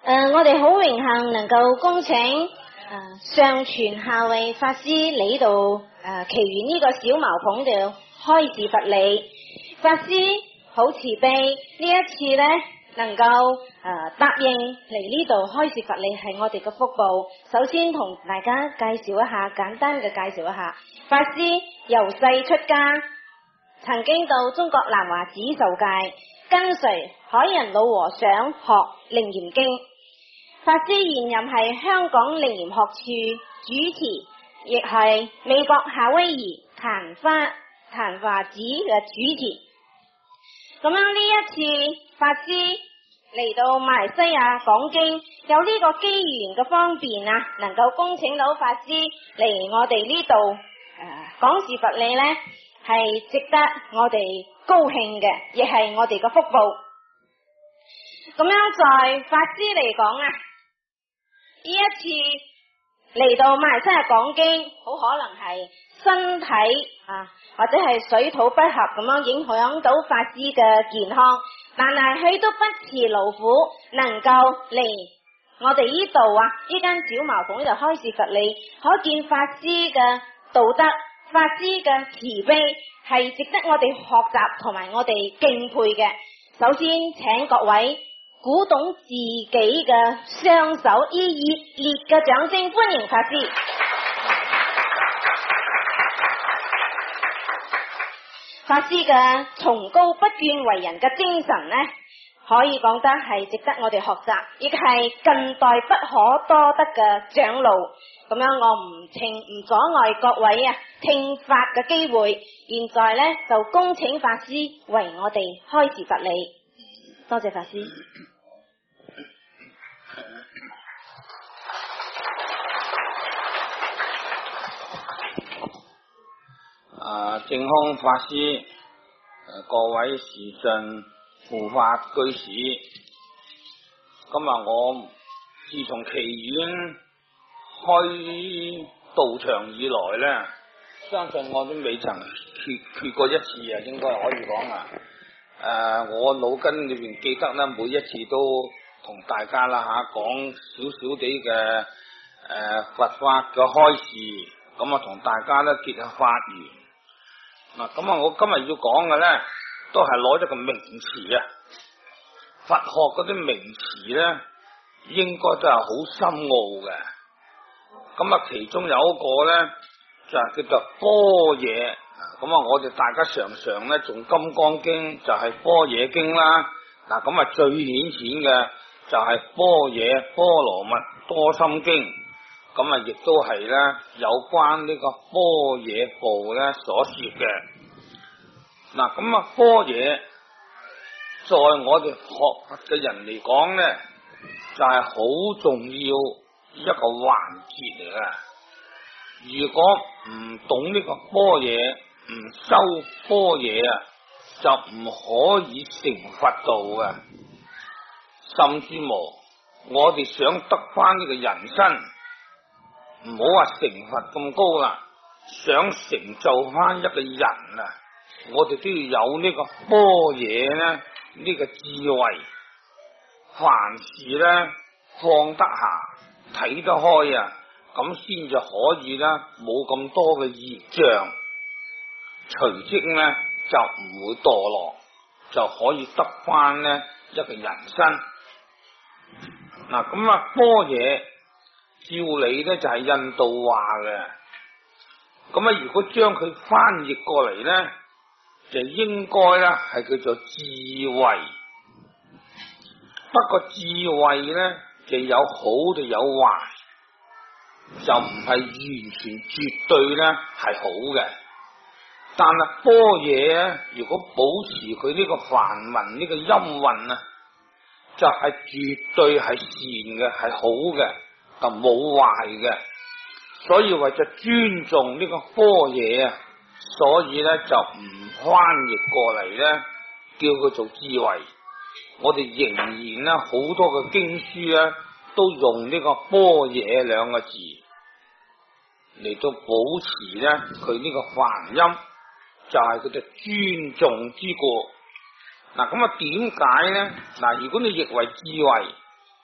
我哋好榮幸能夠恭請上傳下位法師嚟度祈願呢個小茅棚度開示佛理。法師好慈悲，呢一次呢能夠答應嚟呢度開示佛理係我哋嘅福報。首先同大家介紹一下，簡單嘅介紹一下，法師由細出家，曾經到中國南華寺受戒，跟隨海人老和尚學楞嚴經。法師現任係香港楞嚴學處主持，亦係美國夏威夷曇華寺嘅主持。咁樣呢一次法師嚟到馬來西亞講經，有呢個機緣嘅方便啊，能夠恭請到法師嚟我哋呢度講示佛理呢，係值得我哋高興嘅，亦係我哋嘅福報。咁樣在法師嚟講啊，呢一次嚟到馬來西亞講經，好可能係身體或者係水土不合咁樣影響到法師嘅健康，但係佢都不辭勞苦，能夠嚟我哋呢度呢間小茅棚呢度開示佛理，可見法師嘅道德，法師嘅慈悲係值得我哋學習同埋我哋敬佩嘅。首先請各位鼓動自己嘅雙手，以熱烈嘅掌聲歡迎法師。法師嘅崇高不倦為人嘅精神呢，可以講得係值得我哋學習，亦係近代不可多得嘅長老。咁樣我唔阻礙各位聽法嘅機會，現在呢就恭請法師為我哋開示佛理。多謝法師。 淨空法師，各位時信護法居士，今日我自從祈願開道場以來呢，相信我都未曾缺過一次應該可以講我腦筋裏邊記得呢，每一次都同大家講少少啲嘅佛法嘅開示，咁同大家呢結下法緣。咁我今日要講嘅呢，都係攞咗個名詞佛學嗰啲名詞呢，應該都係好深奧嘅。咁其中有一個呢，就係叫做般若。咁我哋大家常常呢，仲《金剛經》就係般若經啦。咁最顯淺嘅就係般若波羅蜜多心經。咁亦都係咧有關呢個般若部咧所說嘅。般若在我哋學佛嘅人嚟講咧，就係好重要一個環節嚟嘅。如果唔懂呢個般若，唔修般若就唔可以成佛道嘅。甚至乎我哋想得翻呢個人身，唔好話成佛咁高啦，想成就翻一個人我哋都要有呢個般若呢，呢個智慧，凡事呢放得下，睇得開咁先至可以冇咁多嘅業障，隨即呢就唔會墮落，就可以得翻呢一個人身。般若照理呢就係印度話嘅，如果將佢翻譯過嚟呢，就應該係叫做智慧。不過智慧呢就有好就有壞，就唔係完全絕對係好嘅。但係般若如果保持佢呢個梵文呢個音韻就係絕對係善嘅，係好嘅，就冇壞嘅。所以為咗尊重呢個般若所以就唔翻譯過嚟叫佢做智慧。我哋仍然好多嘅經書都用呢個般若兩個字嚟到保持佢呢個梵音，就係佢嘅尊重之故。點解呢？如果你譯為智慧，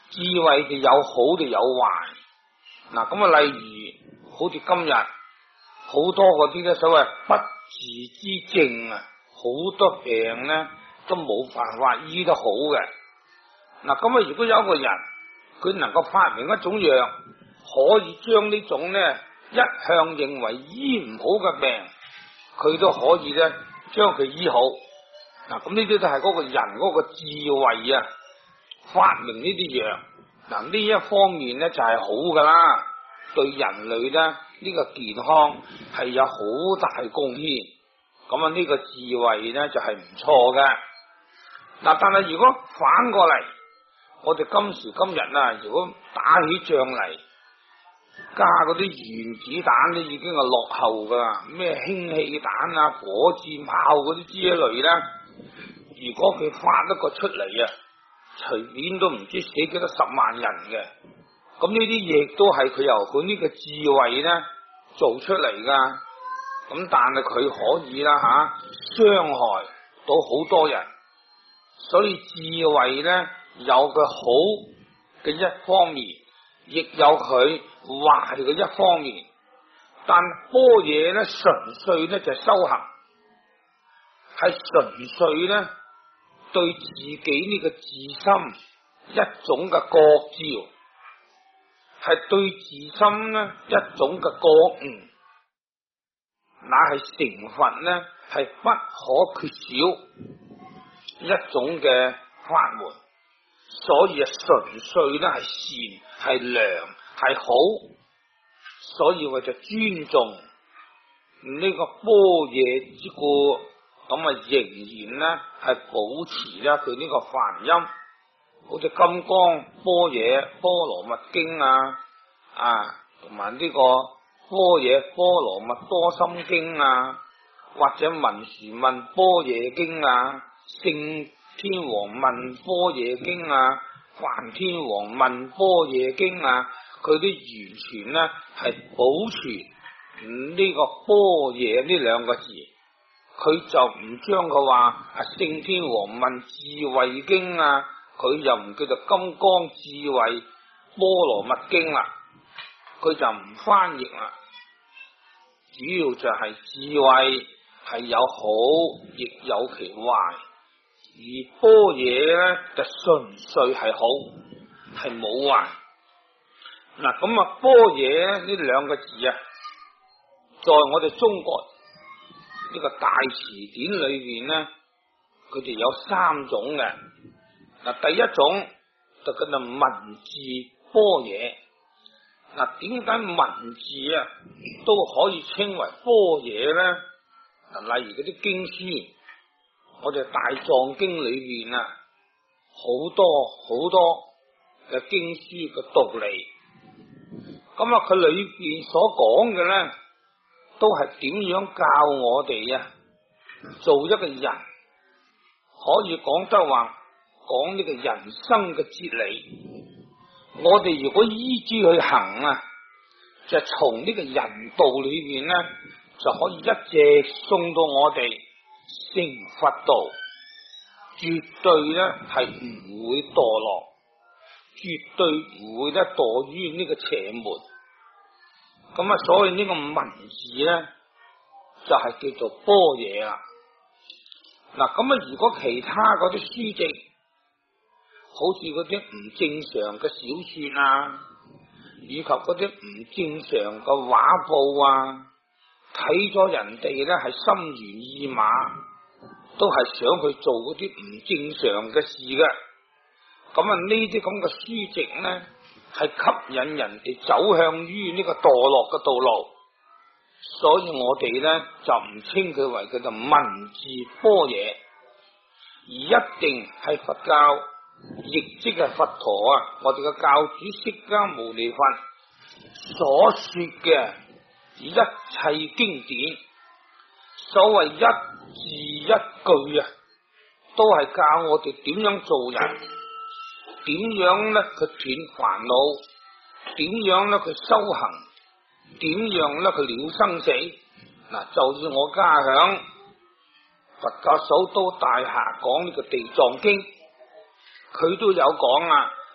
智慧就有好就有壞。嗱，咁啊，例如好似今日好多嗰啲咧所謂不治之症啊，好多病咧都冇辦法醫得好嘅。嗱，咁啊，如果有一個人佢能夠發明一種藥，可以將呢種咧一向認為醫唔好嘅病，佢都可以咧將佢醫好。嗱，咁呢啲都係嗰個人嗰個智慧啊，發明呢啲藥。嗱，呢一方面咧就係好噶啦，對人類咧呢個健康係有好大貢獻。咁啊，呢個智慧咧就係唔錯嘅。嗱，但係如果反過嚟，我哋今時今日啊，如果打起仗嚟，加嗰啲原子彈都已經係落後噶啦，咩氫氣彈啊、火箭炮嗰啲之類咧，如果佢發一個出嚟啊，隨便都唔知死幾多10萬人嘅。咁呢啲亦都係佢由佢呢個智慧咧做出嚟噶。咁但係佢可以啦傷害到好多人，所以智慧咧有佢好嘅一方面，亦有佢壞嘅一方面。但般若咧純粹咧就修行，係純粹咧對自己呢個自心一種嘅覺照，係對自心呢一種嘅覺悟，那係成佛呢係不可缺少一種嘅法門。所以啊，純粹咧係善係良係好，所以我就尊重呢個般若之故，咁啊仍然咧係保持咧佢呢個梵音，好似《金剛般若波羅蜜經》同埋呢個《般若波羅蜜多心經》或者《文殊問般若經》聖天王問般若經梵天王問般若經佢都完全咧係保持呢個般若呢兩個字，佢就唔將佢話聖天王問智慧經佢又唔叫做金剛智慧波羅蜜經啦，佢就唔翻譯啦。主要就係智慧係有好亦有其壞，而般若咧就純粹係好，係冇壞。嗱，咁般若呢兩個字在我哋中國呢個大詞典裏邊咧，佢哋有3種嘅。嗱，第一種就叫做文字般若。嗱，點解文字都可以稱為般若咧？例如嗰啲經書，我哋大藏經裏邊好多嘅經書嘅道理，咁佢裏邊所講嘅咧，都係點樣教我哋做一個人，可以講得話講呢個人生嘅哲理。我哋如果依之去行就從呢個人道裏邊咧，就可以一直送到我哋成佛道，絕對咧係唔會墮落，絕對唔會咧墮於呢個邪門。咁所以呢個文字咧就係叫做般若啦。嗱，咁如果其他嗰啲書籍，好似嗰啲唔正常嘅小說以及嗰啲唔正常嘅畫報睇咗人哋咧係心猿意馬，都係想去做嗰啲唔正常嘅事嘅。咁呢啲咁嘅書籍咧係吸引人哋走向於呢個墮落嘅道路，所以我哋咧就唔稱佢為叫做文字般若，而一定係佛教，亦即係佛陀我哋嘅教主釋迦牟尼佛所說嘅一切經典，所謂一字一句都係教我哋點樣做人，點樣咧佢斷煩惱，點樣咧佢修行，點樣咧佢了生死。嗱，就算我家響佛教首都大廈講呢個地藏經，佢都有講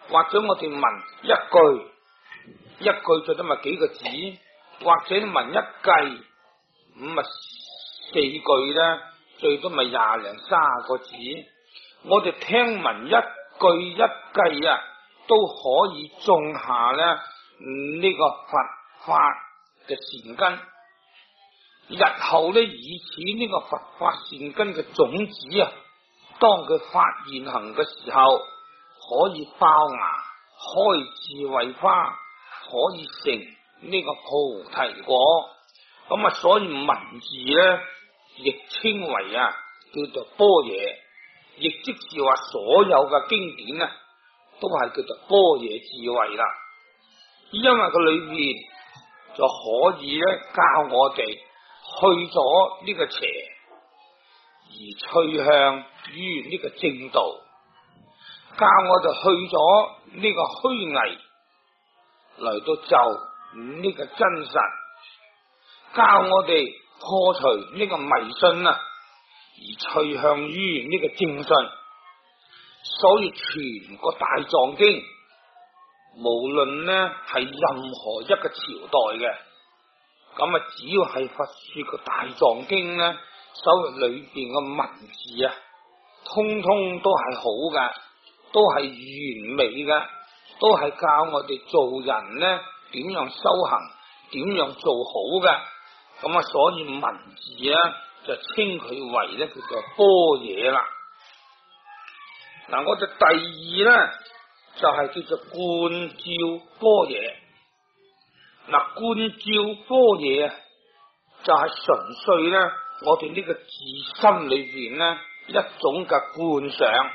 或者我哋問一句最多咪幾個字，或者問一計咁咪4句啦，最多咪20零30個字。我哋聽聞一句一計啊，都可以種下咧呢個佛法嘅善根。日後咧以此呢個佛法善根嘅種子啊，當佢發現行嘅時候，可以爆芽開智慧花，可以成呢個菩提果。咁啊，所以文字咧亦稱為啊叫做般若，亦即是話所有嘅經典啊都係叫做般若智慧啦。因為佢裏面就可以咧教我哋去咗呢個邪，而趨向於呢個正道，教我哋去咗呢個虛偽嚟到就呢個真實，教我哋破除呢個迷信啊，而趨向於呢個正信。所以全個大藏經，無論呢係任何一個朝代嘅，咁啊只要係佛說個大藏經呢，所謂裏邊嘅文字啊，通通都係好嘅，都係完美嘅，都係教我哋做人呢點樣修行，點樣做好嘅。咁啊，所以文字啊就稱佢為咧叫做般若啦。嗱，我哋第二咧就係叫做觀照般若。嗱，觀照般若啊，就係純粹咧我哋呢個自心裏邊咧一種嘅觀想。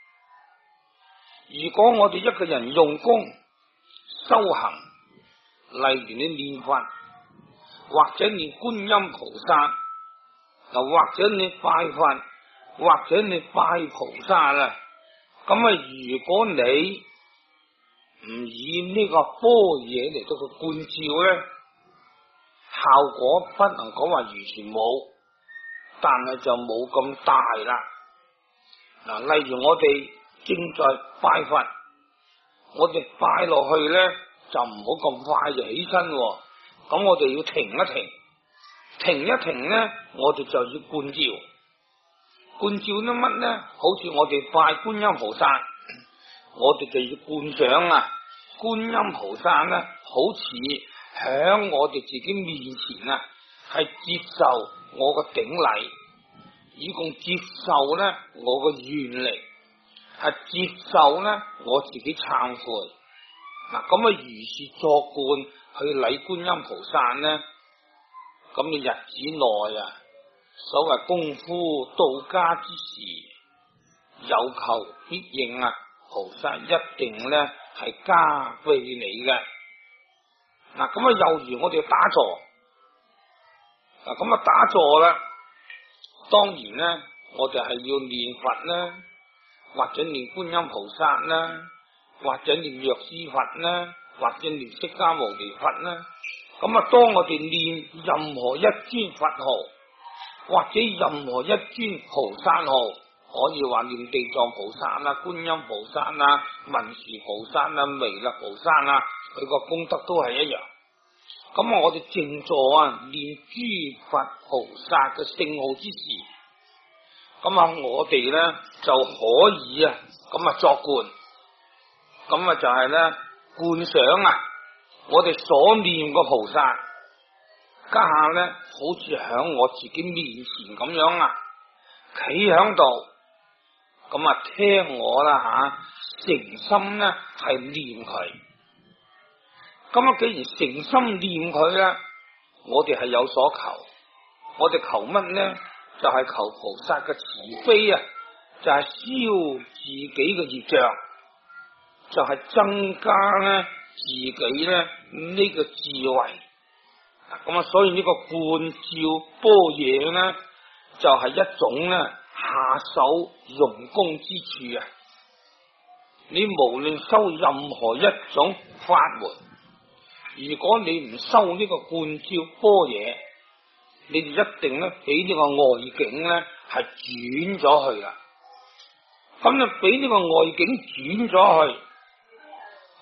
如果我哋一個人用功修行，例如你念佛，或者念觀音菩薩，又或者你拜佛，或者你拜菩薩啦，咁啊，如果你唔以呢個般若嚟到去觀照咧，效果不能講話完全冇，但係就冇咁大啦。嗱，例如我哋正在拜佛，我哋拜落去咧就唔好咁快就起身，咁我哋要停一停，停一停咧，我哋就要觀照。觀照啲乜咧？好似我哋拜觀音菩薩，我哋就要觀想啊，觀音菩薩咧，好似響我哋自己面前啊，係接受我個頂禮，以共接受咧我個願力，係接受咧我自己懺悔。嗱，咁啊如是作觀去禮觀音菩薩咧，咁你日子內啊，所謂功夫到家之時，有求必應啊，菩薩一定咧係加俾你嘅。嗱，咁啊又如我哋打坐，嗱咁啊打坐啦，當然咧我哋係要念佛啦，或者念觀音菩薩啦，或者念藥師佛啦，或者念釋迦牟尼佛啦。咁啊，當我哋念任何一尊佛號，或者任何一尊菩薩號，可以話念地藏菩薩啦、觀音菩薩啦、文殊菩薩啦、彌勒菩薩啦，佢個功德都係一樣。咁啊，我哋靜坐啊，念諸佛菩薩嘅聖號之時，咁啊，我哋咧就可以啊，咁啊作觀，咁啊就係咧觀想啊，我哋所念個菩薩，家下咧好似響我自己面前咁樣啊，企響度，咁啊聽我啦吓，誠心咧係念佢。咁啊，既然誠心念佢咧，我哋係有所求。我哋求乜咧？就係求菩薩嘅慈悲啊！就係消自己嘅業障，就係增加咧自己咧呢個智慧。咁啊，所以呢個觀照般若咧，就係一種咧下手用功之處啊！你無論修任何一種法門，如果你唔修呢個觀照般若，你哋一定咧俾呢個外境咧係轉咗去啦。咁就俾呢個外境轉咗去，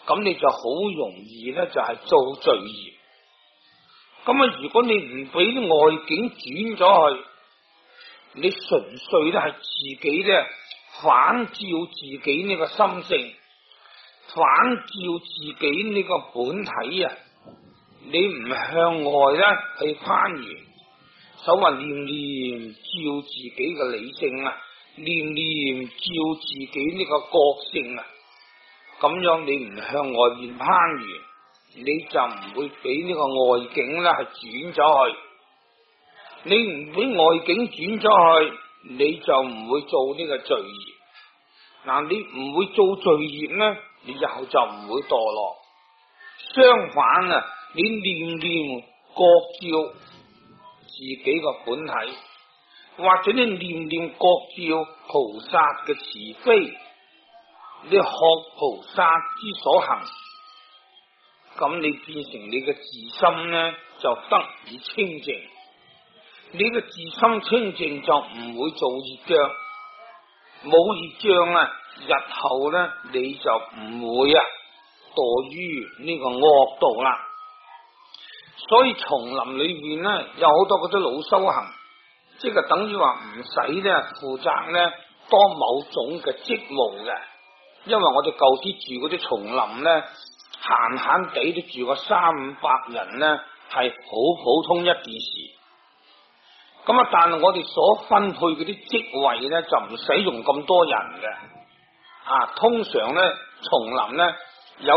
咁你就好容易咧就係做罪業。咁啊，如果你唔俾啲外境轉咗去，你純粹咧係自己咧反照自己呢個心性，反照自己呢個本體啊，你唔向外咧去攀緣，所謂念念照自己嘅理性啊，念念照自己呢個覺性啊，咁樣你唔向外面攀緣，你就唔會俾呢個外境咧係轉咗去。你唔俾外境轉咗去，你就唔會做呢個罪業。嗱，你唔會做罪業呢，你以後就唔會墮落。相反啊，你念念覺照自己個本體，或者你念念覺照菩薩嘅慈悲，你學菩薩之所行，咁你變成你嘅自心呢，就得以清淨。你嘅自心清淨就唔會做業障，冇業障啊，日後呢你就唔會墮於呢個惡道啦。所以叢林裏邊呢，有好多嗰啲老修行，即係等於話唔使咧負責咧多某種嘅職務嘅，因為我哋舊時住嗰啲叢林呢，閒閒地都住個300-500人呢，係好普通一件事。咁啊，但係我哋所分配嗰啲職位咧，就唔使用咁多人嘅。通常咧，叢林咧有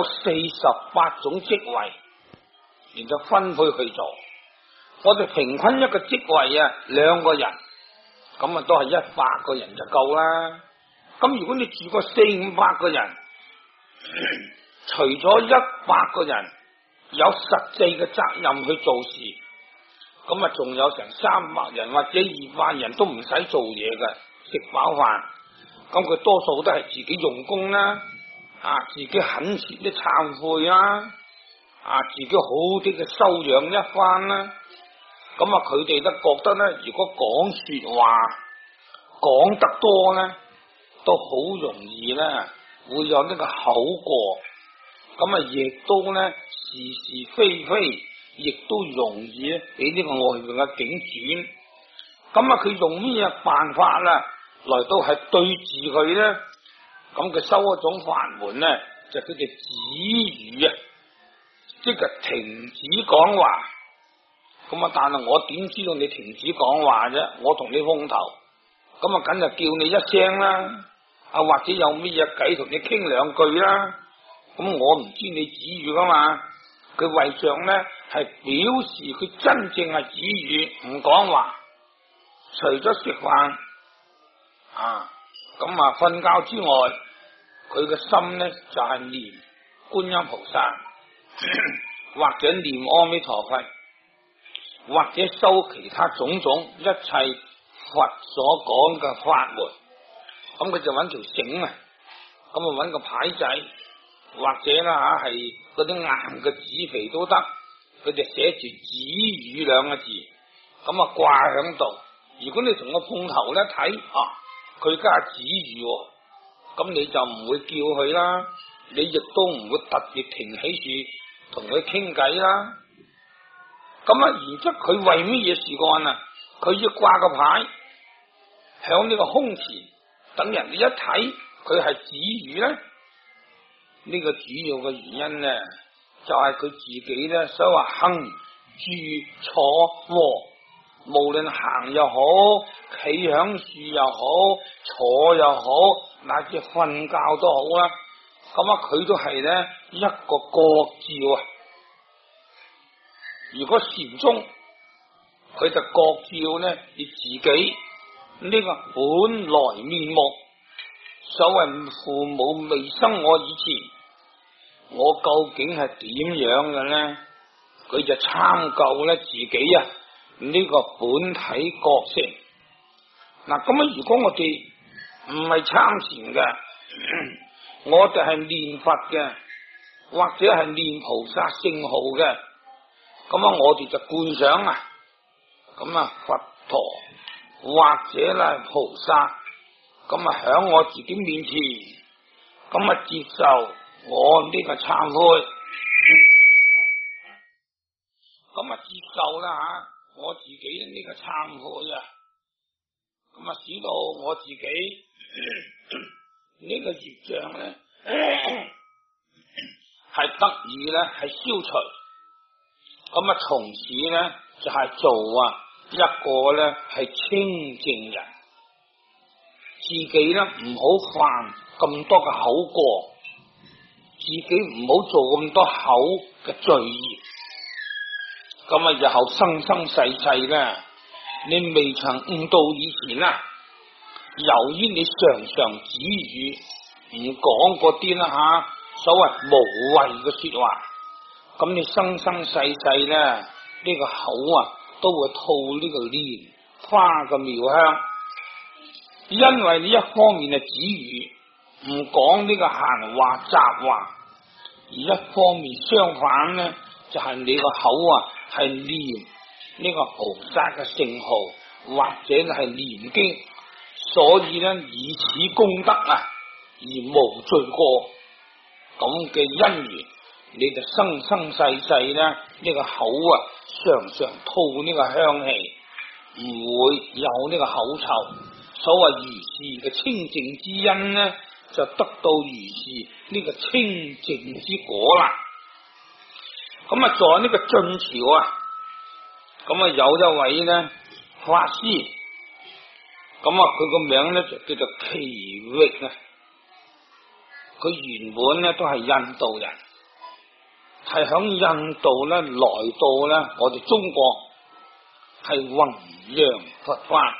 48種職位，然後分配去做。我哋平均一個職位2個人，咁啊都係100個人就夠啦。咁如果你住個400-500個人，除咗100個人有實際嘅責任去做事，咁啊，仲有成300人或者200人都唔使做嘢嘅，食飽飯。咁佢多數都係自己用功啦，自己懇切啲懺悔啦，自己好啲嘅修養一番啦。咁啊，佢哋都覺得咧，如果講說話講得多咧，都好容易咧會有呢個口過。咁啊，亦都咧是是非非。亦都容易俾呢個外面嘅境轉，咁啊佢用咩辦法啦，來到係對治佢咧？咁佢收一種法門咧，就叫做止語啊，即係停止講話。咁啊，但係我點知道你停止講話啫？我同你風頭，咁啊，梗係叫你一聲啦，或者有咩嘢計同你傾2句啦。咁我唔知你止語噶嘛？佢為上咧係表示佢真正係止語唔講話，除咗食飯咁瞓覺之外，佢嘅心咧就係念觀音菩薩，或者念阿彌陀佛，或者修其他種種一切佛所講嘅法門。咁佢就揾條繩啊，咁啊揾個牌仔。或者啦係嗰啲硬嘅紙皮都得，佢就寫住止語2個字，咁啊掛響度。如果你同個碰頭咧睇，佢加止語，咁你就唔會叫佢啦，你亦都唔會特別停起住同佢傾偈啦。咁啊，然之後佢為乜嘢事幹啊？佢要掛個牌響呢個胸前，等人哋一睇佢係止語咧。呢個主要嘅原因咧，就係佢自己咧，所謂行住坐臥，無論行又好，企響樹又好，坐又好，乃至瞓覺都好啦。咁啊，佢都係咧一個覺照啊。如果禪宗，佢就覺照咧，你自己呢個本來面目。所謂父母未生我以前，我究竟係點樣嘅咧？佢就參究咧自己呢個本體覺性。嗱，咁啊，如果我哋唔係參禪嘅，我哋係念佛嘅，或者係念菩薩聖號嘅，咁啊，我哋就觀想咁啊佛陀或者咧菩薩。咁啊，響我自己面前，咁啊接受我呢個懺悔，咁啊接受啦吓，我自己呢個懺悔啊，咁啊使到我自己呢個業障咧係得以咧係消除，咁啊從此咧就係做啊一個咧係清淨人，自己咧唔好犯咁多嘅口過，自己唔好做咁多口嘅罪業，咁啊日後生生世世咧，你未曾悟到以前啊，由於你常常止語唔講嗰啲啦吓，所謂無謂嘅說話，咁你生生世世咧呢個口啊都會吐呢個蓮花嘅妙香，因為你一方面係止語唔講呢個閒話雜話，而一方面相反咧就係你個口啊係念呢個菩薩嘅聖號或者係念經，所以咧以此功德啊而無罪過，咁嘅因緣你就生生世世咧呢個口啊常常吐呢個香氣，唔會有呢個口臭。所謂如是嘅清淨之因呢，就得到如是呢個清淨之果啦。咁啊，在呢個晉朝啊，咁啊有一位呢法師，咁啊佢個名呢就叫做奇域啊。佢原本呢都係印度人，係響印度呢來到呢我哋中國，係弘揚佛法。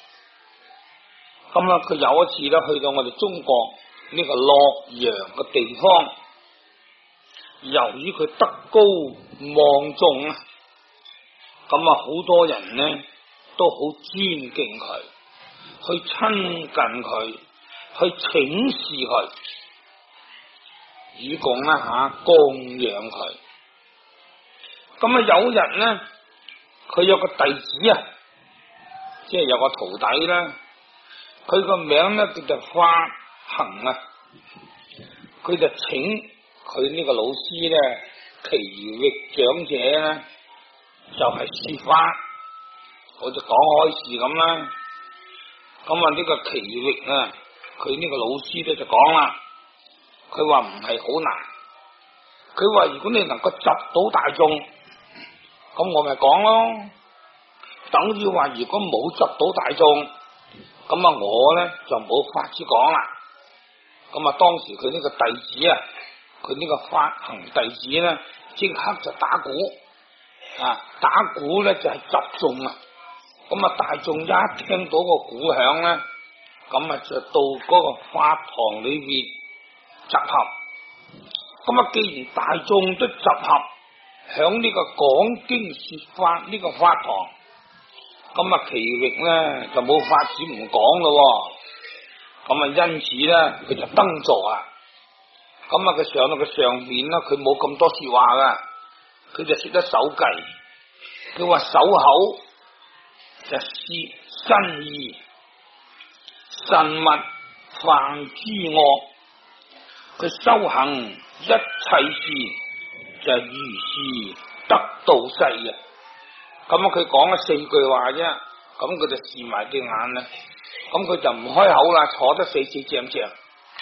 咁啊，佢有一次咧去到我哋中國呢個洛陽嘅地方，由於佢德高望重啊，咁啊好多人呢都好尊敬佢，去親近佢，去請示佢，以供啦吓供養佢。咁啊有日呢，佢有個弟子啊，即係有個徒弟啦。佢個名咧叫做法行啊，佢就請佢呢個老師咧，奇域長者咧，就係說法，我就講開示咁啦。咁啊呢個奇域啊，佢呢個老師咧就講啦，佢話唔係好難，佢話如果你能夠集到大眾，咁我咪講咯，等於話如果冇集到大眾。咁啊，我咧就冇法子講啦。咁啊，當時佢呢個弟子啊，佢呢個法行弟子咧，即刻就打鼓啊！打鼓咧就係集眾啊。咁啊，大眾一聽到個鼓響咧，咁啊就到嗰個法堂裏邊集合。咁啊，既然大眾都集合響呢個講經說法呢個法堂。咁啊，奇域咧就冇法子唔講咯，咁啊，因此咧佢就登座啊。咁啊，佢上到佢上面啦，佢冇咁多說話噶，佢就識得手計。佢話守口就攝身意，慎勿犯諸惡。佢修行一切事就如是得道世啊。咁啊，佢講咗4句話啫，咁佢就視埋對眼啦，咁佢就唔開口啦，坐得四四正正。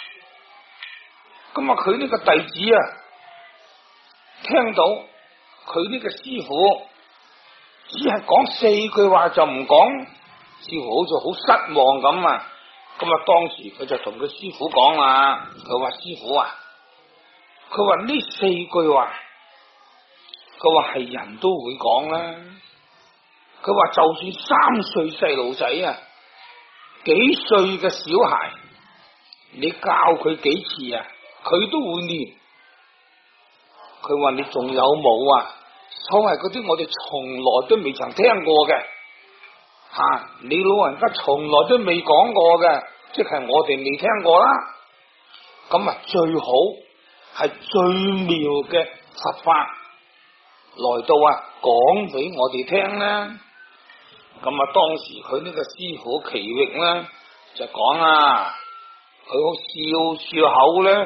咁啊，佢呢個弟子啊，聽到佢呢個師傅只係講4句話就唔講，師傅好似好失望咁啊。咁啊，當時佢就同佢師傅講啦，佢話師傅啊，佢話呢4句話，佢話係人都會講啦。佢話就算3歲細路仔啊，幾歲嘅小孩，你教佢幾次啊，佢都會念。佢話你仲有冇啊？所謂嗰啲我哋從來都未曾聽過嘅，你老人家從來都未講過嘅，即係我哋未聽過啦。咁啊，最好係最妙嘅佛法來到啊，講俾我哋聽啦。咁啊，當時佢呢個師傅奇域咧就講啦，佢好笑笑口咧，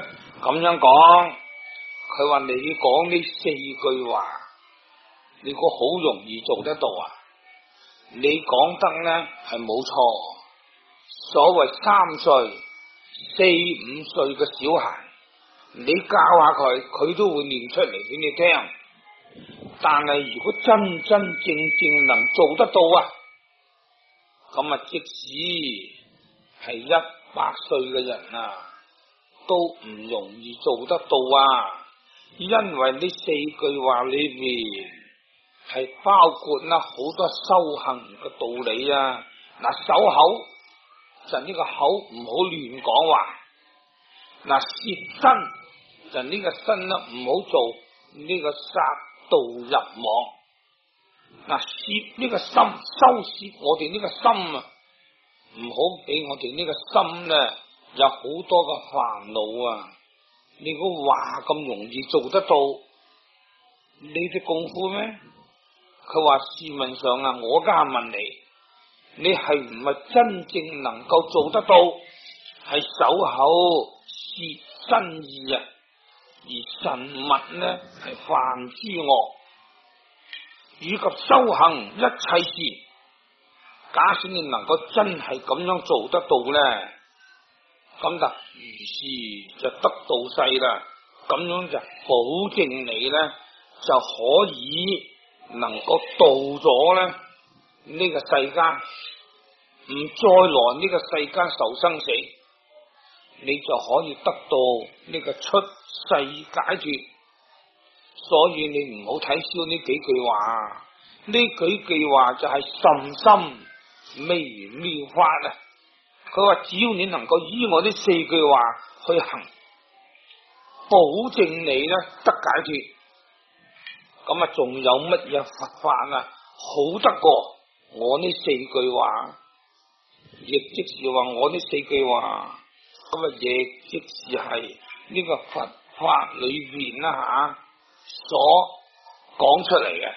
咁樣講，佢話你講呢4句話，你估好容易做得到啊？你講得呢係冇錯。所謂3歲、4、5歲嘅小孩，你教下佢，佢都會念出嚟俾你聽。但係如果真真正正能做得到啊，咁啊即使係100歲嘅人啊，都唔容易做得到啊。因為呢4句話裏面係包括啦好多修行嘅道理啊。嗱，守口就呢個口唔好亂講話，嗱，舌身就呢個身啦，唔好做呢個殺盜入網。嗱，攝呢個心，收攝我哋呢個心啊，唔好俾我哋呢個心咧有好多嘅煩惱啊！你個話咁容易做得到，你啲功夫咩？佢話試問上啊，我家問你，你係唔係真正能夠做得到？係守口舌身意啊，而神物呢係犯諸惡，以及修行一切事。假使你能夠真係咁樣做得到呢，咁就如是就得到世啦。咁樣就保證你呢就可以能夠度咗呢呢個世間，唔再來呢個世間受生死，你就可以得到呢個出世解脫。所以你唔好睇小呢幾句話，呢幾句話就係甚深微妙法啊！佢話只要你能夠依我呢4句話去行，保證你呢得解脫。咁啊，仲有乜嘢佛法啊好得過我呢4句話？亦即是話我呢4句話，咁啊，亦即是係呢個佛法裏邊啦所講出嚟嘅。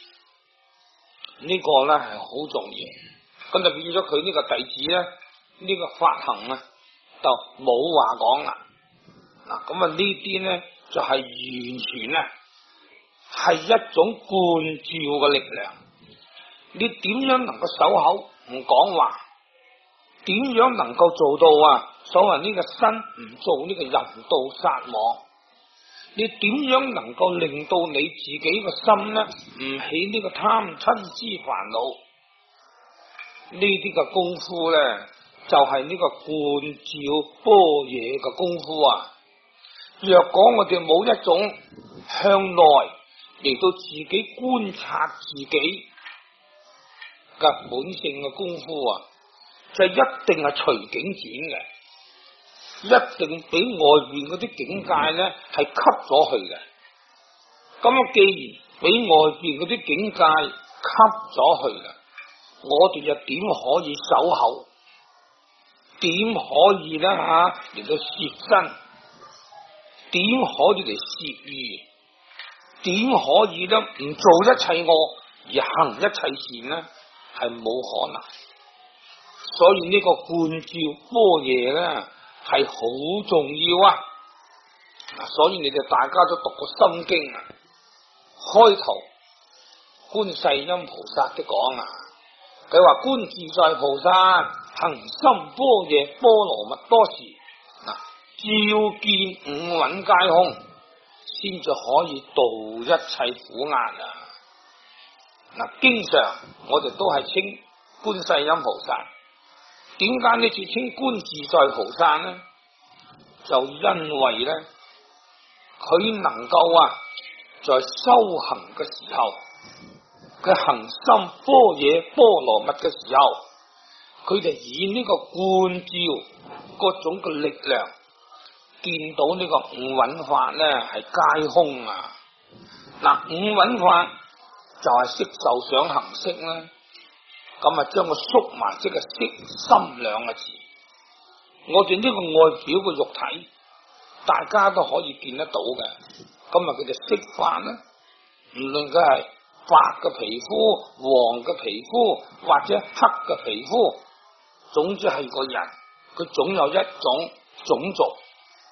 呢個咧係好重要，咁就變咗佢呢個弟子咧，呢個法行啊就冇話講啦。嗱，咁啊呢啲咧就係完全啊係一種觀照嘅力量。你點樣能夠守口唔講話？點樣能夠做到啊？所謂呢個身唔做呢個淫盜殺妄？你點樣能夠令到你自己個心呢唔起呢個貪嗔痴煩惱？呢啲嘅功夫呢，就係呢個觀照般若嘅功夫啊！若果我哋冇一種向內嚟到自己觀察自己嘅本性嘅功夫啊，就一定係隨境轉嘅，一定俾外邊嗰啲境界呢係吸咗去嘅。咁啊，既然俾外邊嗰啲境界吸咗去啦，我哋又點可以守口？點可以呢嚟到攝身？點可以嚟攝意？點可以呢唔做一切惡而行一切善呢？係冇可能。所以呢個觀照般若呢係好重要啊！所以你哋大家都讀過心經啊，開頭觀世音菩薩都講啊，佢話觀自在菩薩行深般若波羅蜜多時，照見五蘊皆空，先至可以度一切苦厄啊！嗱，經常我哋都係稱觀世音菩薩，點解呢次稱觀自在菩薩呢？就因為呢，佢能夠在修行嘅時候，佢行深般若波羅蜜嘅時候，佢就以呢個觀照各種嘅力量，見到呢個五蘊法呢係皆空啊！嗱，五蘊法就係色受想行識啦，咁啊將佢縮埋即係色心兩個字。我哋呢個外表嘅肉體，大家都可以見得到嘅。咁啊，佢哋色法啦，唔論佢係白嘅皮膚、黃嘅皮膚或者黑嘅皮膚，總之係個人，佢總有一種種族。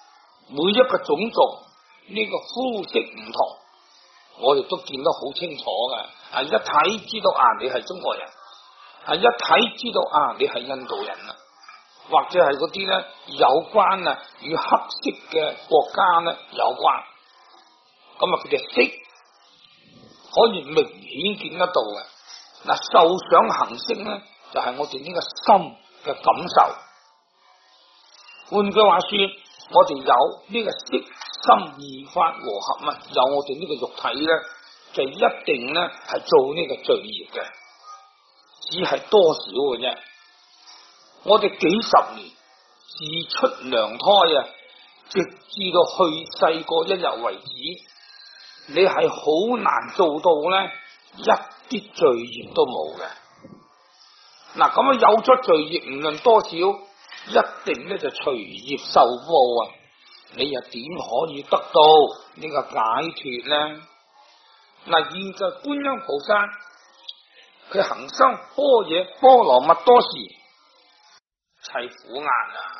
每一個種族呢個膚色唔同，我哋都見得好清楚嘅，一睇知道你係中國人，一睇知道你係印度人啦，或者係嗰啲咧有關與黑色嘅國家咧有關，咁佢哋色可以明顯見得到嘅。受想行識咧就係我哋呢個心嘅感受。換句話說，我哋有呢個色心二法和合有我哋呢個肉體咧，就一定咧係做呢個罪業嘅，只係多少嘅啫。我哋幾十年自出娘胎直至到去世嗰一日為止，你係好難做到咧一啲罪業都冇嘅。咁有咗罪業，唔論多少，一定咧就隨業受報你又點可以得到呢個解脫呢？現在觀音菩薩佢行深般若波羅蜜多時，係苦厄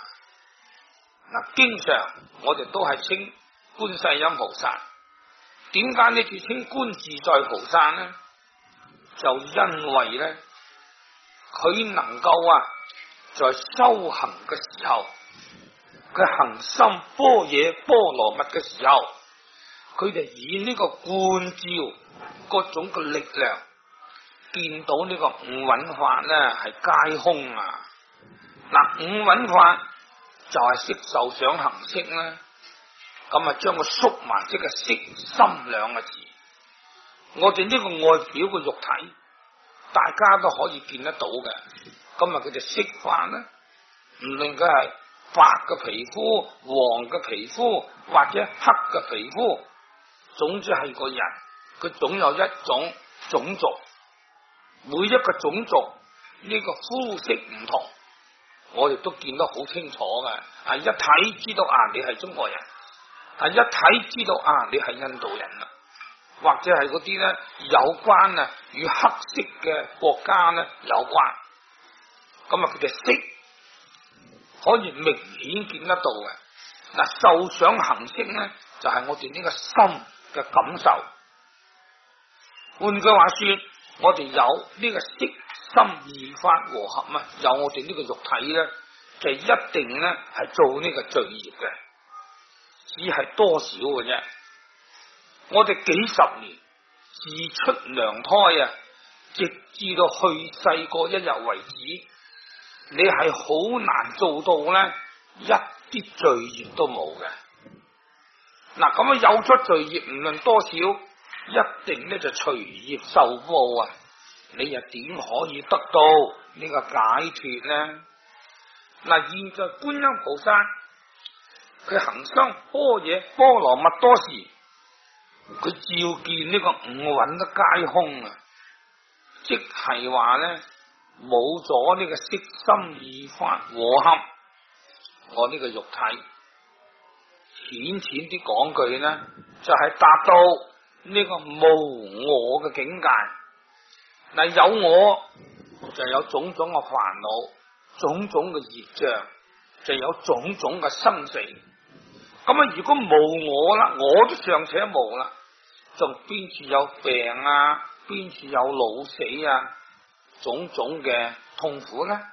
經常我哋都係稱觀世音菩薩，點解你哋稱觀自在菩薩呢？就因為咧，佢能夠在修行嘅時候，佢行深般若波羅蜜嘅時候，佢就以呢個觀照各種嘅力量，見到呢個五蘊法咧係皆空五蘊法就係色受想行識啦。將個縮埋即係色心兩個字，我哋呢個外表嘅肉體，大家都可以見得到嘅。佢就色法咧，唔論佢係白嘅皮膚、黃嘅皮膚或者黑嘅皮膚，總之係個人，佢總有一種種族。每一個種族呢個膚色唔同，我哋都見得好清楚嘅。一睇知道你係中國人，一睇知道你係印度人啦，或者係嗰啲咧有關與黑色嘅國家咧有關。佢嘅色可以明顯見得到嘅。受想行識咧就係我哋呢個心嘅感受。換句話說，我哋有呢個色心二法和合有我哋呢個肉體咧，就一定咧係做呢個罪業嘅，只係多少嘅啫。我哋幾十年自出娘胎直至到去世嗰一日為止，你係好難做到咧一啲罪業都冇嘅。有咗罪業，唔論多少，一定咧就隨業受報你又點可以得到呢個解脫呢？現在觀音菩薩佢行深般若波羅蜜多時，佢照見呢個五蘊都皆空即係話咧冇咗呢個色心二法和合，我呢個肉體淺淺啲講句呢，就係達到呢個無我嘅境界。有我就有種種嘅煩惱，種種嘅業障，就有種種嘅生死。如果無我啦，我都尚且無啦，仲邊處有病邊處有老死種種嘅痛苦呢？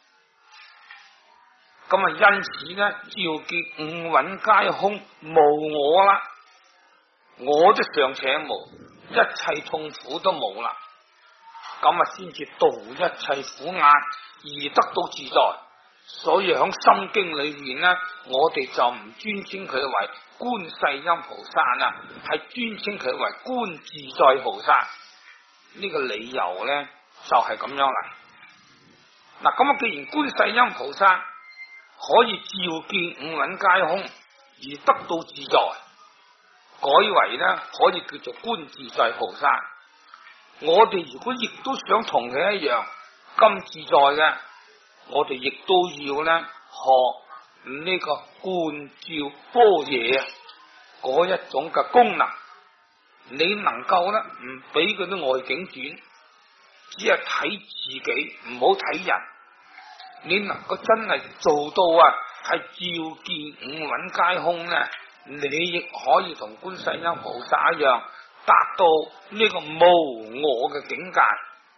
因此呢，照見五蘊皆空，無我啦，我都尚且無，一切痛苦都冇啦。先至度一切苦厄而得到自在。所以響心經裏面呢，我哋就唔尊稱佢為觀世音菩薩係尊稱佢為觀自在菩薩。呢個理由呢，就係咁樣嚟。既然觀世音菩薩可以照見五蘊皆空而得到自在，改為呢可以叫做觀自在菩薩。我哋如果亦都想同佢一樣咁自在嘅，我哋亦都要咧學呢個觀照般若嗰一種嘅功能。你能夠咧唔俾嗰啲外境轉，只係睇自己，唔好睇人。你能夠真係做到係照見五蘊皆空呢，你亦可以同觀世音菩薩一樣，達到呢個無我嘅境界。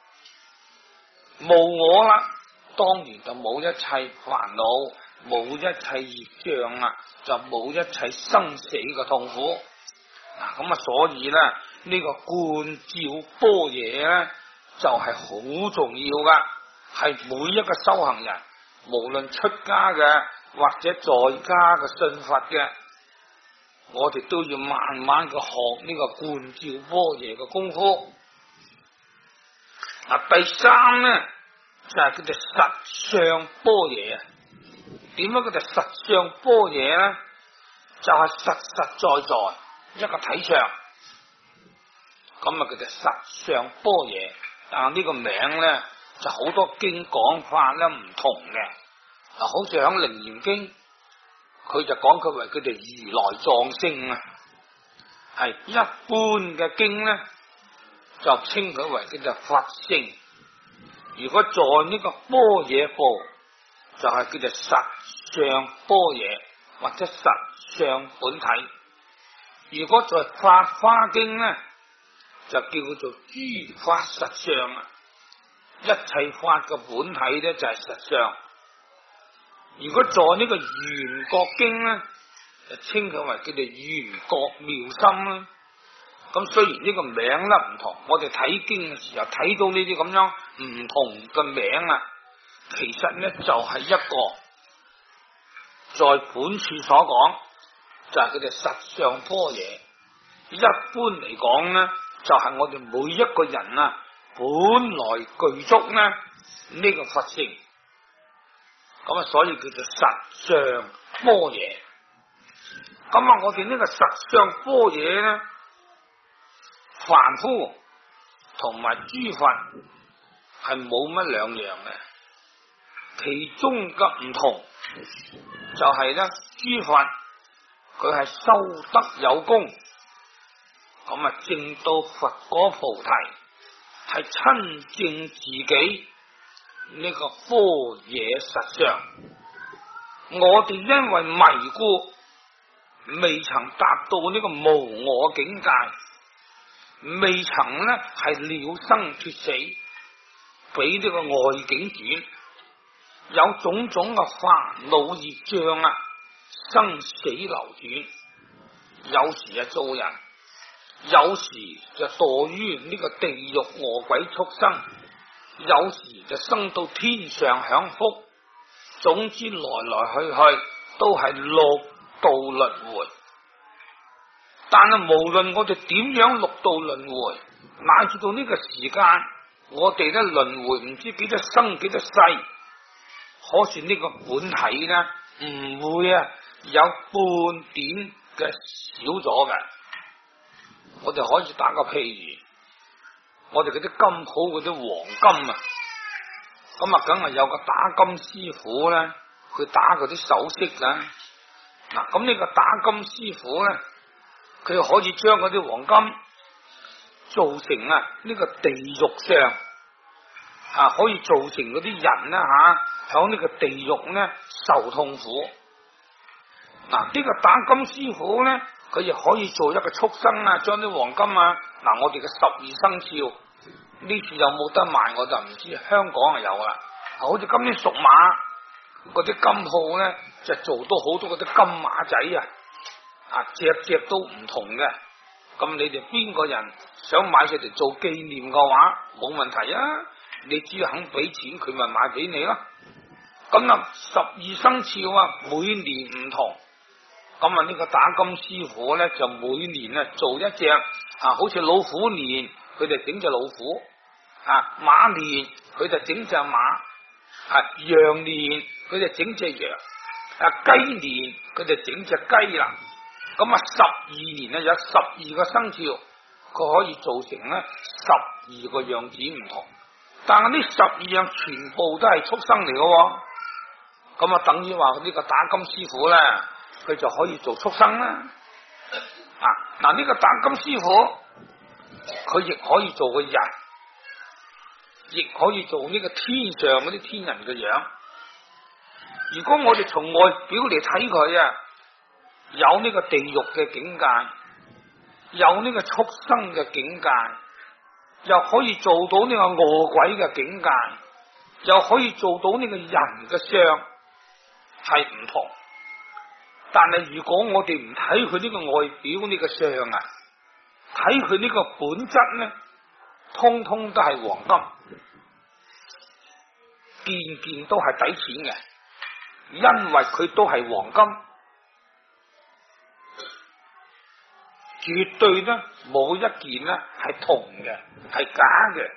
無我啦，當然就冇一切煩惱，冇一切業障啦，就冇一切生死嘅痛苦。咁所以咧，呢個觀照般若咧，就係好重要噶，係每一個修行人，無論出家嘅或者在家嘅信佛嘅，我哋都要慢慢嘅學呢個觀照般若嘅功夫。第三咧就係叫做實相般若啊。點樣叫做實相般若咧？就係實實在在一個體上，咁叫做實相般若。但呢個名咧就好多經講法咧唔同嘅。好似響《楞嚴經》，佢就講佢為佢哋如來藏性啊。係一般嘅經咧，就稱佢為叫做佛性。如果在呢個般若部，就係叫做實相般若或者實相本體。如果在法華經咧，就叫做諸法實相啊。一切法嘅本體咧就係實相。如果在呢個圓覺經咧，就稱佢為叫做圓覺妙心啦。咁雖然呢個名咧唔同，我哋睇經嘅時候睇到呢啲咁樣唔同嘅名啊，其實咧就係一個在本處所講就係叫做實相般若。一般嚟講咧，就係我哋每一個人啊本來具足咧呢個佛性。咁所以叫做實相般若。咁我哋呢個實相般若咧，凡夫同埋諸佛係冇乜兩樣嘅，其中嘅唔同就係咧，諸佛佢係修德有功，咁證到佛果菩提，係親證自己呢個般若實相。我哋因為迷故，未曾達到呢個無我境界，未曾呢係了生脫死，俾呢個外境轉，有種種嘅煩惱業障啊，生死流轉，有時做人，有時就墮於呢個地獄餓鬼畜生，有時就生到天上享福。總之來來去去都係六道輪迴。但係無論我哋點樣六道輪迴，乃至到呢個時間，我哋咧輪迴唔知幾多生幾多世，可是呢個本體咧唔會有半點嘅少咗嘅。我哋可以打個譬如，我哋嗰啲金鋪嗰啲黃金啊，咁梗係有個打金師傅咧，佢打嗰啲首飾啦。嗱，咁呢個打金師傅咧，佢可以將嗰啲黃金做成呢個地獄上可以做成嗰啲人響呢個地獄咧受痛苦。嗱，呢個打金師傅咧，佢亦可以做一個畜生將啲黃金我哋嘅12生肖呢次有冇得賣我就唔知，香港係有啦。好似今年屬馬嗰啲金鋪咧，就做到好多嗰啲金馬仔隻隻都唔同嘅。咁你哋邊個人想買佢哋做紀念嘅話，冇問題啊！你只要肯俾錢，佢咪買俾你咯。咁12生肖每年唔同。咁呢個打金師傅咧，就每年做一隻好似老虎年佢就整隻老虎，馬年佢就整隻馬，羊年佢就整隻羊，雞年佢就整隻雞啦。咁12年有12個生肖，佢可以做成12個樣子唔同。但係呢12樣全部都係畜生嚟嘅，咁等於話呢個打金師傅咧，佢就可以做畜生啦。呢個打金師傅佢亦可以做個人，亦可以做呢個天上嗰啲天人嘅樣。 如果我哋從外表嚟睇佢啊，有呢個地獄嘅境界，有呢個畜生嘅境界，又可以做到呢個餓鬼嘅境界，又可以做到呢個人嘅相，係唔同。但係如果我哋唔睇佢呢個外表呢個相啊，睇佢呢個本質呢，通通都係黃金，件件都係抵錢嘅，因為佢都係黃金，絕對呢冇一件呢係銅嘅，係假嘅。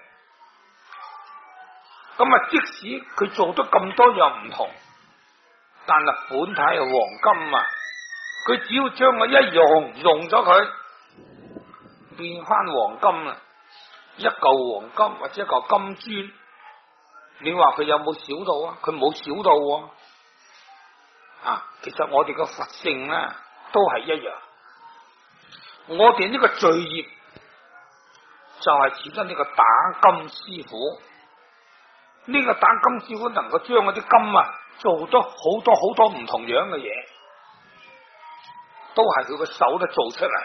咁啊，即使佢做得咁多樣唔同，但係本體係黃金啊，佢只要將我一溶咗佢，變翻黃金啊，一嚿黃金或者一嚿金磚，你話佢有冇少到啊？佢冇少到啊！其實我哋個佛性咧都係一樣，我哋呢個罪業就係似得呢個打金師傅，呢個打金師傅能夠將嗰啲金啊做得好多唔同樣嘅嘢，都係佢個手都做出嚟。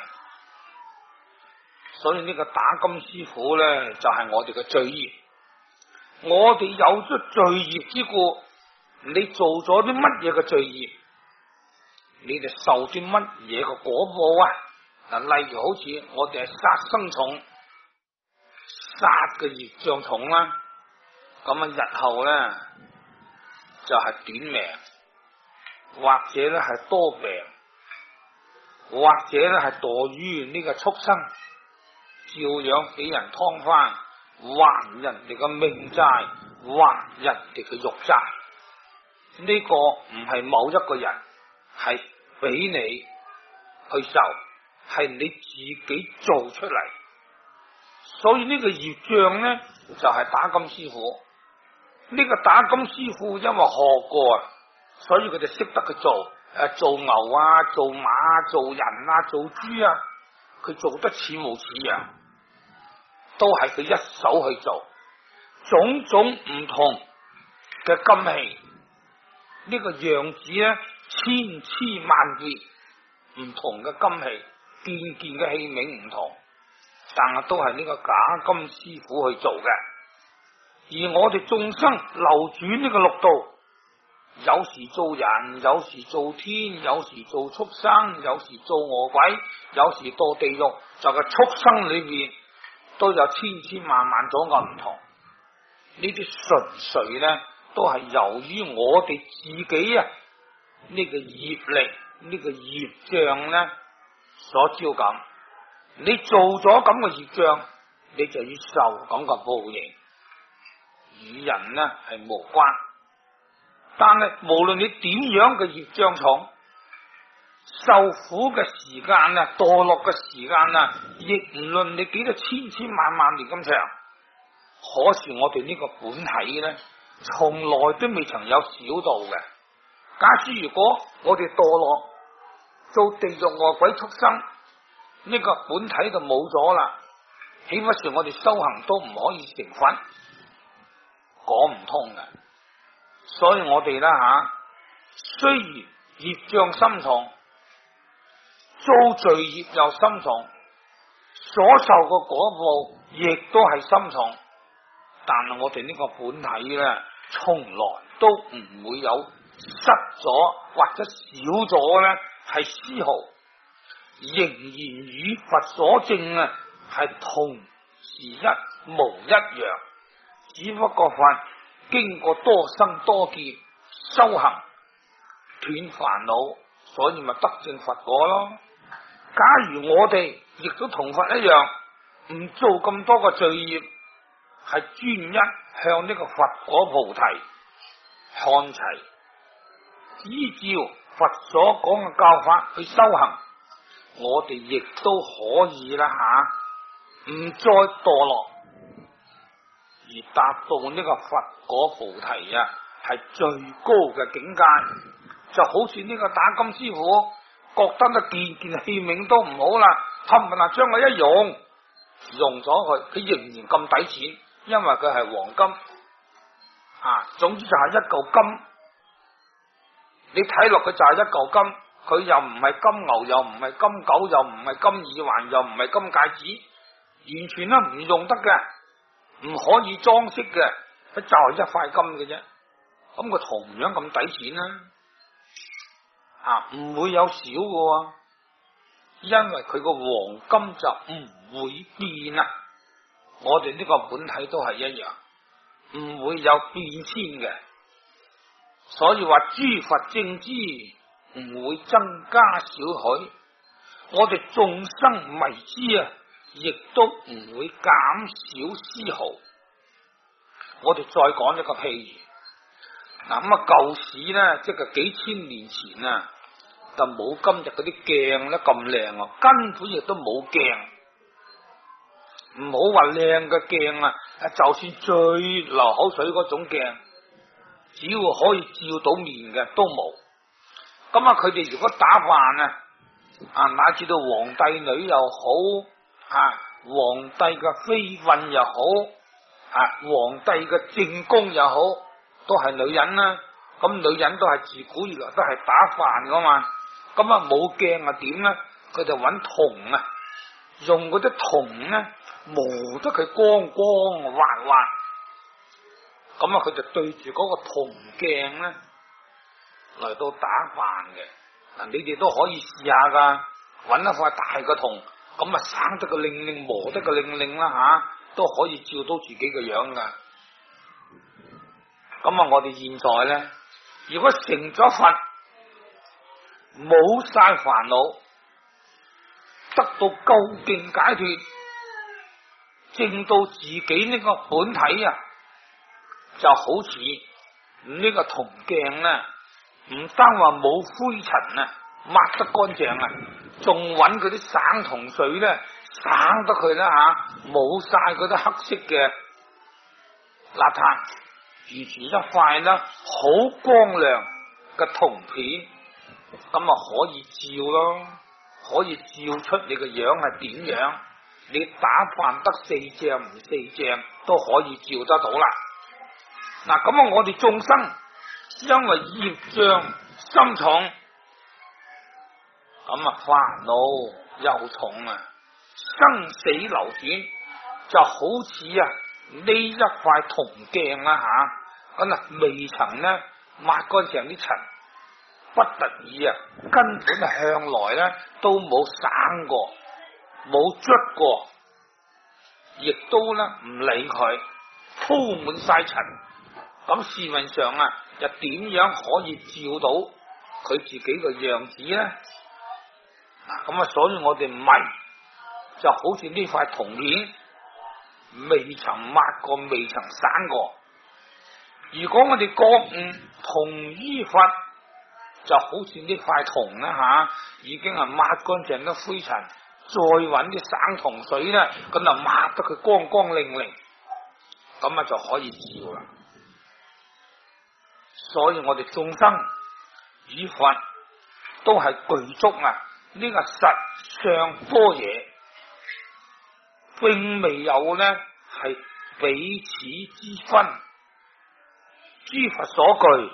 所以呢個打金師傅咧就係我哋嘅罪業。我哋有咗罪業之故，你做咗啲乜嘢嘅罪業，你哋受啲乜嘢嘅果報啊？嗱，例如好似我哋係殺生重，殺嘅業障重啦，咁啊日後咧就係短命，或者咧係多病，或者咧係墮於呢個畜生，照樣俾人劏翻，還人哋嘅命債，還人哋嘅肉債。呢個唔係某一個人，係俾你去受，係你自己做出嚟。所以呢個業障呢，就係打金師傅。呢個打金師傅因為學過啊，所以佢就識得去做，做牛啊，做馬啊，做人啊，做豬啊，佢做得似模似樣，都係佢一手去做，種種唔同嘅金器，呢個樣子咧千千萬結，唔同嘅金器，件件嘅器皿唔同，但係都係呢個假金師傅去做嘅。而我哋眾生流轉呢個六道，有時做人，有時做天，有時做畜生，有時做餓鬼，有時墮地獄，就係畜生裏邊都有千千萬萬種嘅唔同。呢啲純粹咧都係由於我哋自己啊呢個業力呢個業障咧所招感。你做咗咁嘅業障，你就要受咁嘅報應，與人呢係無關。但係無論你點樣嘅業障重，受苦嘅時間啊，墮落嘅時間啊，亦唔論你幾多千千萬萬年咁長，可是我哋呢個本體呢，從來都未曾有少到嘅。假使如果我哋墮落做地獄餓鬼畜生，呢個本體就冇咗啦，豈不是我哋修行都唔可以成佛？講唔通嘅。所以我哋啦雖然業障深重，遭罪業又深重，所受嘅果報亦都係深重，但係我哋呢個本體咧，從來都唔會有失咗或者少咗咧，係絲毫，仍然與佛所證啊係同時一模一樣，只不過佛經過多生多劫修行斷煩惱，所以咪得證佛果咯。假如我哋亦都同佛一樣，唔做咁多個罪業，係專一向呢個佛果菩提看齊，依照佛所講嘅教法去修行，我哋亦都可以啦唔再墮落，而達到呢個佛果菩提啊，係最高嘅境界。就好似呢個打金師傅覺得呢件件器皿都唔好啦，冚唪唥將佢一用咗佢，佢仍然咁抵錢，因為佢係黃金總之就係一嚿金你睇落佢就係一嚿金，佢又唔係金牛，又唔係金狗，又唔係金耳環，又唔係金戒指，完全都唔用得嘅，唔可以裝飾嘅，就係一塊金嘅啫。咁佢同樣咁抵錢啦，唔會有少嘅，因為佢個黃金就唔會變啦。我哋呢個本體都係一樣，唔會有變遷嘅。所以話諸佛正知唔會增加少許，我哋眾生迷之啊，亦都唔會減少絲毫。我哋再講一個譬如，嗱咁舊時咧，即係幾千年前啊，就冇今日嗰啲鏡咧咁靚，根本亦都冇鏡。唔好話靚嘅鏡啊，就算最流口水嗰種鏡，只要可以照到面嘅都冇。咁佢哋如果打扮乃至到皇帝女又好，皇帝嘅妃嬪又好，皇帝嘅正宮又好，都係女人啦。咁女人都係自古以來都係打扮噶嘛。咁冇鏡點咧？佢就揾銅用嗰啲銅咧磨得佢光光滑滑。咁佢就對住嗰個銅鏡咧嚟到打扮嘅。嗱，你哋都可以試下噶，揾一塊大嘅銅，咁生得個令令，磨得個令令啦都可以照到自己嘅樣噶。咁我哋現在咧，如果成咗佛，冇晒煩惱，得到究竟解脫，證到自己呢個本體就好似呢個銅鏡咧，唔單話冇灰塵抹得乾淨仲揾嗰啲省銅水咧，省得佢啦冇晒嗰啲黑色嘅邋遢，如住一塊啦好光亮嘅銅片，咁可以照咯，可以照出你個樣係點樣，你打扮得四正唔四正都可以照得到啦。嗱，咁我哋眾生因為業障深重，咁煩惱又重生死流轉，就好似呢一塊銅鏡咁未曾呢抹乾淨啲塵，不得已根本向來呢都冇省過，冇捽過，亦都呢唔理佢，鋪滿晒塵。咁試問上又點樣可以照到佢自己個樣子呢？咁所以我哋迷就好似呢塊銅片，未曾抹過，未曾省過。如果我哋覺悟同依法，就好似呢塊銅已經抹乾淨咗灰塵，再揾啲省銅水咧，咁就抹得佢光光亮亮，咁就可以照啦。所以我哋眾生與佛都係具足呢個實相般若，並未有呢係彼此之分。諸佛所具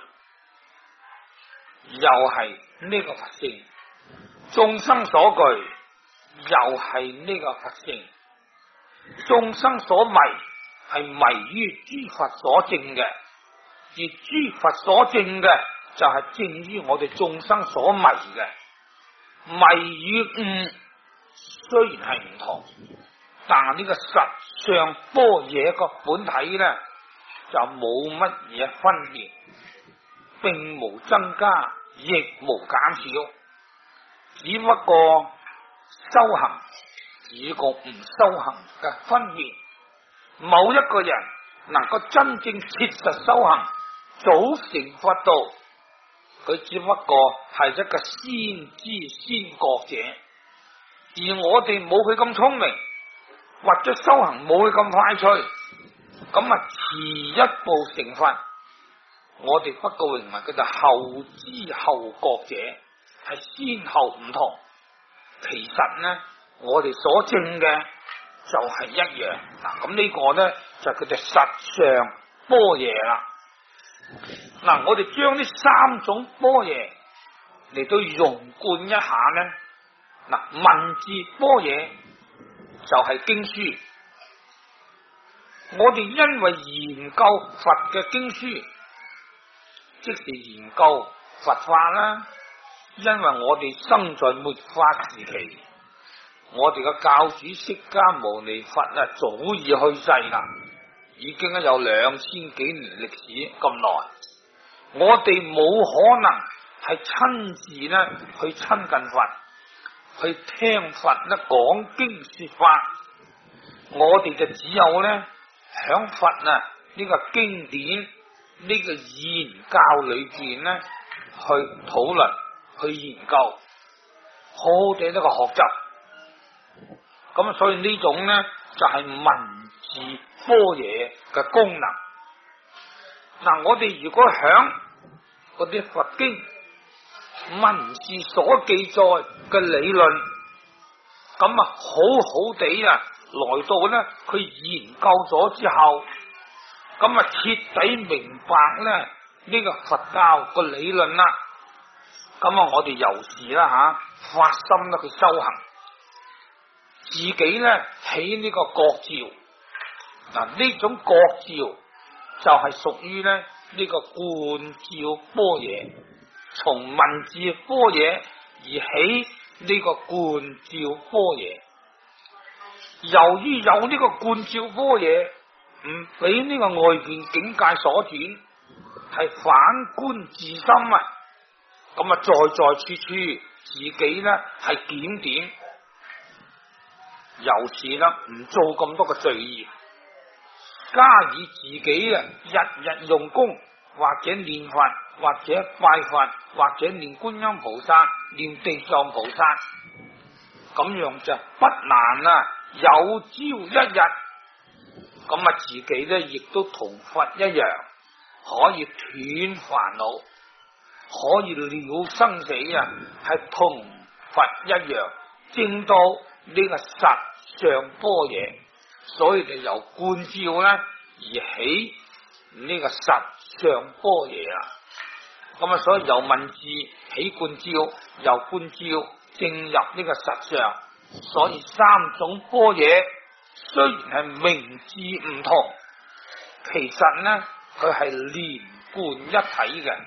又係呢個佛性，眾生所具又係呢個佛性。眾生所迷係迷於諸佛所證嘅，而諸佛所證嘅就係證於我哋眾生所迷嘅。迷與悟雖然係唔同，但係呢個實相般若個本體呢，就冇乜嘢分別，並無增加，亦無減少，只不過修行與個唔修行嘅分別。某一個人能夠真正切實修行，早成佛道，佢只不過係一個先知先覺者，而我哋冇佢咁聰明，或者修行冇佢咁快脆，咁遲一步成佛。我哋不過認為佢就後知後覺者，係先後唔同。其實呢，我哋所證嘅就係一樣。嗱，咁呢個呢就叫做實相般若啦。 嗱，我哋將呢三種般若嚟到融貫一下呢，嗱，文字般若就係經書。我哋因為研究佛嘅經書，即是研究佛法啦。因為我哋生在末法時期，我哋嘅教主釋迦牟尼佛啊，早已去世啦，已經有2000幾年歷史咁耐。我哋冇可能係親自咧去親近佛，去聽佛咧講經說法。我哋就只有咧響佛啊呢個經典呢個言教裏邊咧去討論、去研究，好好地呢個學習。咁所以呢種咧就係文字般若嘅功能。嗱，我哋如果響嗰啲佛經文字所記載嘅理論，咁啊好好地啊來到咧佢研究咗之後，咁啊徹底明白咧呢個佛教個理論啦。咁啊我哋由是啦發心咧去修行，自己咧起呢個覺照。嗱，呢種覺照就係屬於咧呢個觀照般若，從文字般若而起呢個觀照般若。由於有呢個觀照般若，唔俾呢個外邊境界所轉，係反觀自心啊！咁啊，在在處處自己咧係檢點，由是啦，唔做咁多嘅罪業，加以自己啊日日用功，或者念佛，或者拜佛，或者念觀音菩薩，念地藏菩薩，咁樣就不難啊！有朝一日，咁啊自己咧亦都同佛一樣，可以斷煩惱，可以了生死啊，係同佛一樣，證到呢個實相般若。所以就由觀照咧而起呢個實相般若啊。咁啊，所以由文字起觀照，由觀照證入呢個實相。所以三種般若雖然係名字唔同，其實呢佢係連貫一體嘅。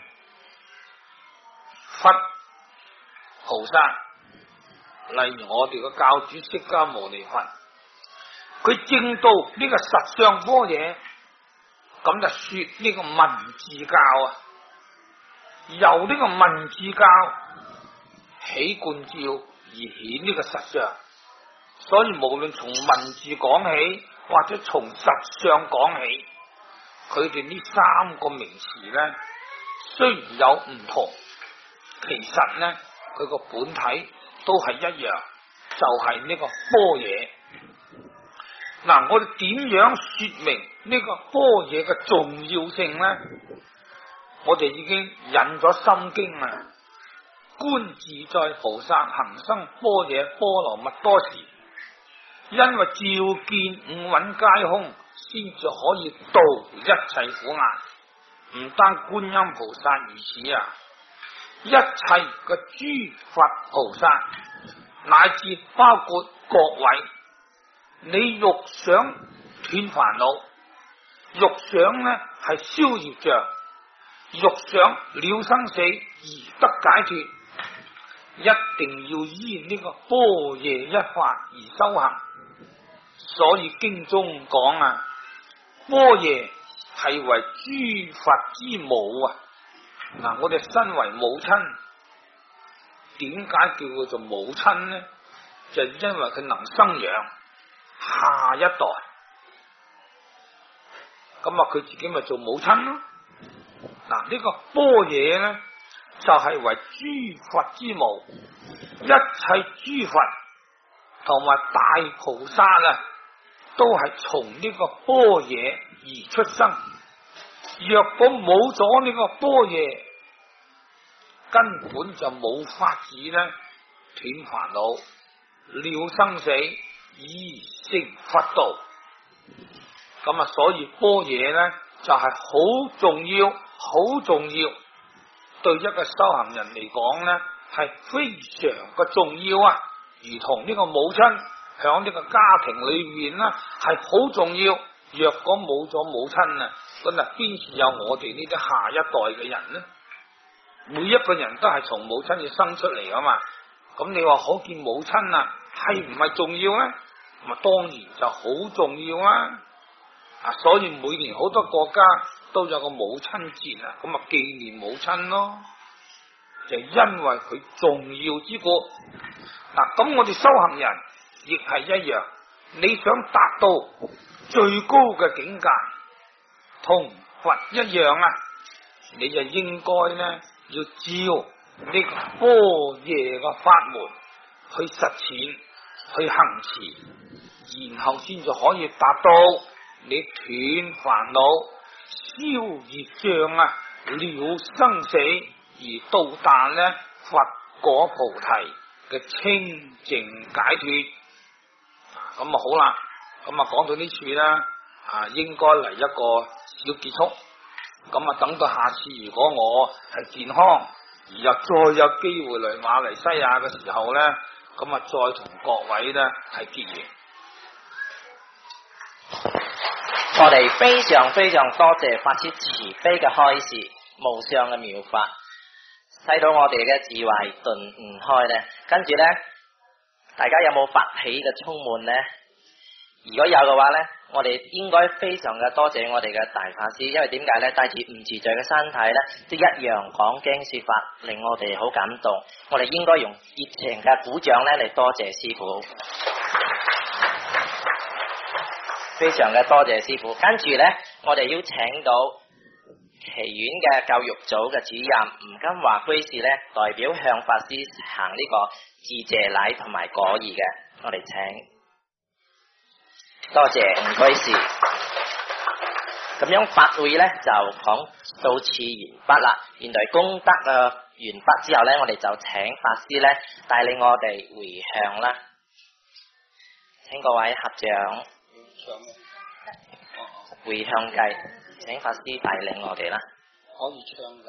佛菩薩，例如我哋嘅教主釋迦牟尼佛，佢證到呢個實相般若，咁就說呢個文字教啊，由呢個文字教起觀照而顯呢個實相。所以無論從文字講起，或者從實相講起，佢哋呢三個名詞咧，雖然有唔同，其實咧佢個本體都係一樣，就係呢個般若。嗱，我哋點樣說明呢個般若嘅重要性咧？我哋已經引咗心經啦，觀自在菩薩行生般若波羅蜜多時，因為照見五蘊皆空，先至可以度一切苦難。唔單觀音菩薩如此啊，一切嘅諸佛菩薩，乃至包括各位，你欲想斷煩惱，欲想呢係消業障，欲想了生死而得解脫，一定要依呢個般若一法而修行。所以經中講啊，般若係為諸佛之母啊！嗱，我哋身為母親，點解叫佢做母親呢？就因為佢能生養下一代，咁啊佢自己咪做母親咯。嗱，呢個般若咧就係為諸佛之母，一切諸佛同埋大菩薩啊，都係從呢個般若而出生。若果冇咗呢個般若，根本就冇法子咧斷煩惱、了生死、而成佛道。咁啊，所以般若咧就係好重要、好好重要，對一個修行人嚟講呢係非常嘅重要啊！如同呢個母親響呢個家庭裏面呢係好重要。若果冇咗母親啊，咁啊邊處有我哋呢啲下一代嘅人呢？每一個人都係從母親要生出嚟啊嘛。咁你話可見母親啊係唔係重要呢？咁啊當然就好重要啊！所以每年好多國家都有個母親節啊，咁啊紀念母親咯，就因為佢重要之故。咁我哋修行人亦係一樣，你想達到最高嘅境界，同佛一樣啊，你就應該呢要照呢個般若嘅法門去實踐，去行持，然後先至可以達到你斷煩惱、消業障啊，了生死，而到達呢佛果菩提嘅清淨解脫。咁啊好啦，咁啊講到呢處啦，應該嚟一個小結束。咁啊等到下次如果我係健康，而又再有機會嚟馬來西亞嘅時候呢，咁啊再同各位呢係結緣。 我哋非常非常多謝法師慈悲嘅開示，無上嘅妙法，使到我哋嘅智慧頓悟開呢。跟住呢，大家有冇法喜嘅充滿呢？如果有嘅話呢，我哋應該非常嘅多謝我哋嘅大法師，因為點解呢？帶住唔自在嘅身體呢，都一樣講經說法，令我哋好感動。我哋應該用熱情嘅鼓掌呢嚟多謝師父。非常嘅多謝師父。跟住呢，我哋邀請到祈願嘅教育組嘅主任吳金華居士呢，代表向法師行呢個致謝禮同埋果儀嘅，我哋請。多謝吳居士。咁樣法會呢就講到此完畢啦。現在功德完畢之後呢，我哋就請法師呢帶領我哋回向啦。請各位合掌。回向偈，請法師帶領我哋啦。 可以唱㗎，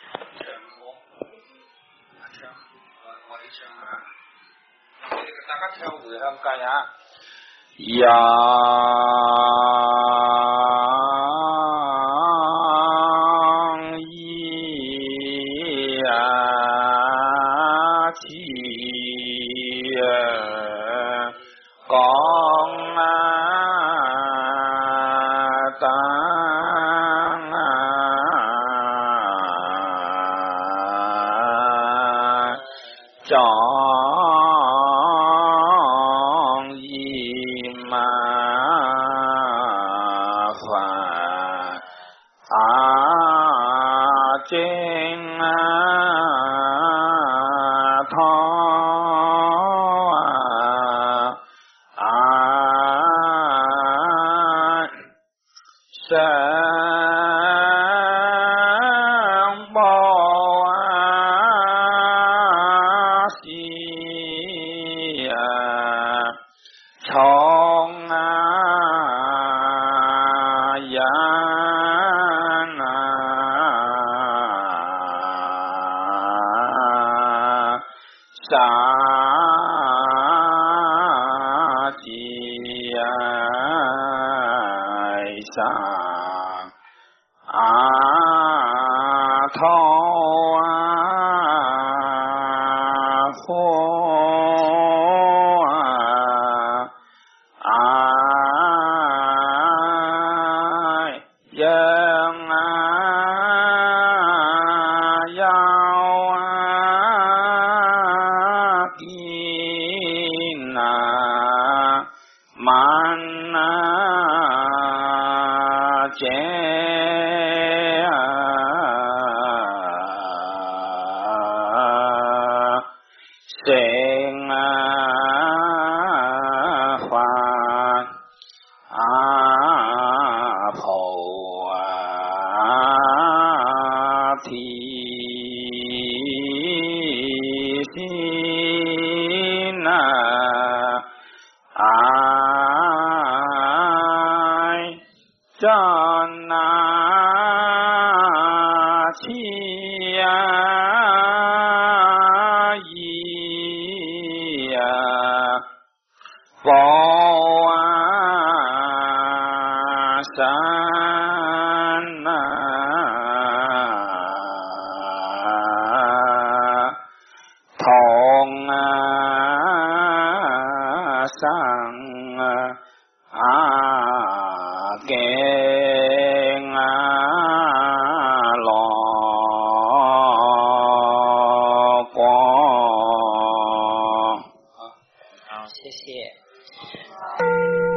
唱，我哋唱啊！大家唱回向偈啊！ 鏡羅光。 好，謝謝。